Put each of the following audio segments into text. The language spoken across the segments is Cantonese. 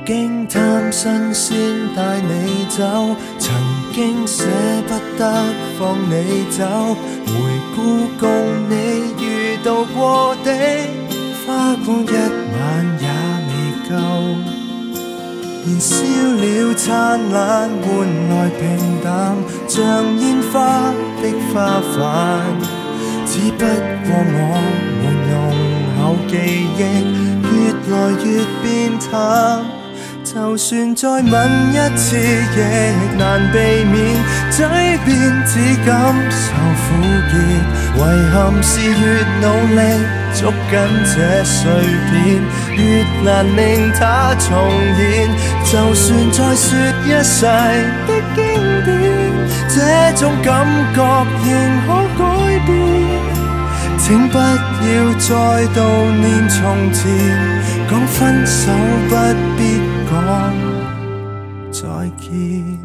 經貪新鮮帶你走，曾經捨不得放你走，回顧共你遇到過的花光一晚也未夠，燃燒了燦爛換來平淡，像煙花的花瓣，只不過我們濃厚記憶越來越變淡，就算再吻一次亦難避免，嘴邊只感受苦澀，遺憾是越努力捉緊這碎片，越難令它重現，就算再說一世的經典，這種感覺仍可改變，請不要再悼念從前，講分手不必講再見。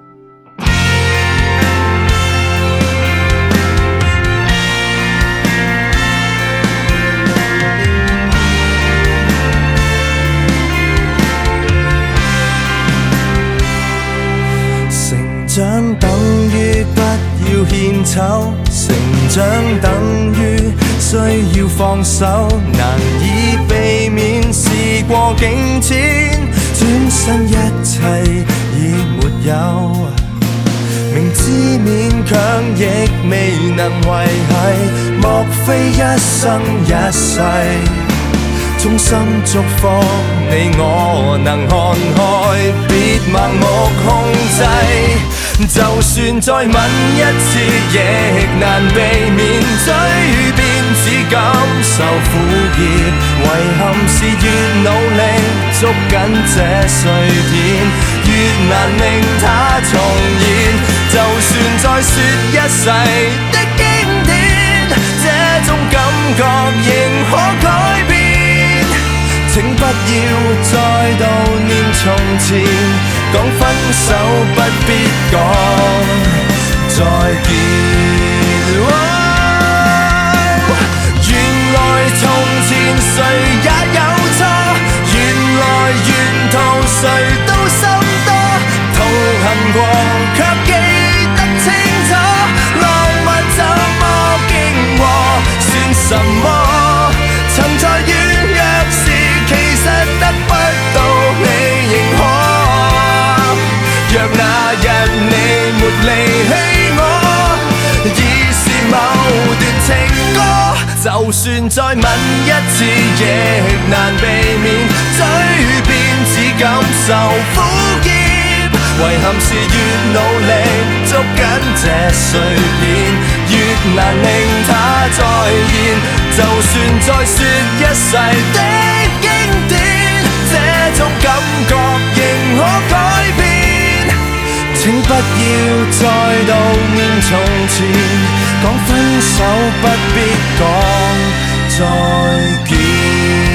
成長等於不要獻醜，成長等於需要放手，難以避免事過境遷，轉身一切已沒有，明知勉強亦未能維繫，莫非一生一世，衷心祝福你我能看開，別盲目控制，就算再吻一次亦難避免，嘴邊只感受苦澀，遺憾是越努力捉緊這碎片，越難令它重現，就算再說一世的經典，這種感覺仍可改變，請不要再悼念從前，講分手不必講再見。原來從前誰也有錯，原來沿途誰都心多，同行過卻記得清楚，浪漫怎麼經過算什麼，曾在軟弱時其實得不到你認可，若那日你沒離棄我，已是某段情歌，就算再吻一次亦難避免，嘴邊只感受苦澀，遺憾是越努力捉緊這碎片，越難令它再現，就算再說一世的經典，這種感覺仍可改變，請不要再悼念從前，講分手不必講再見。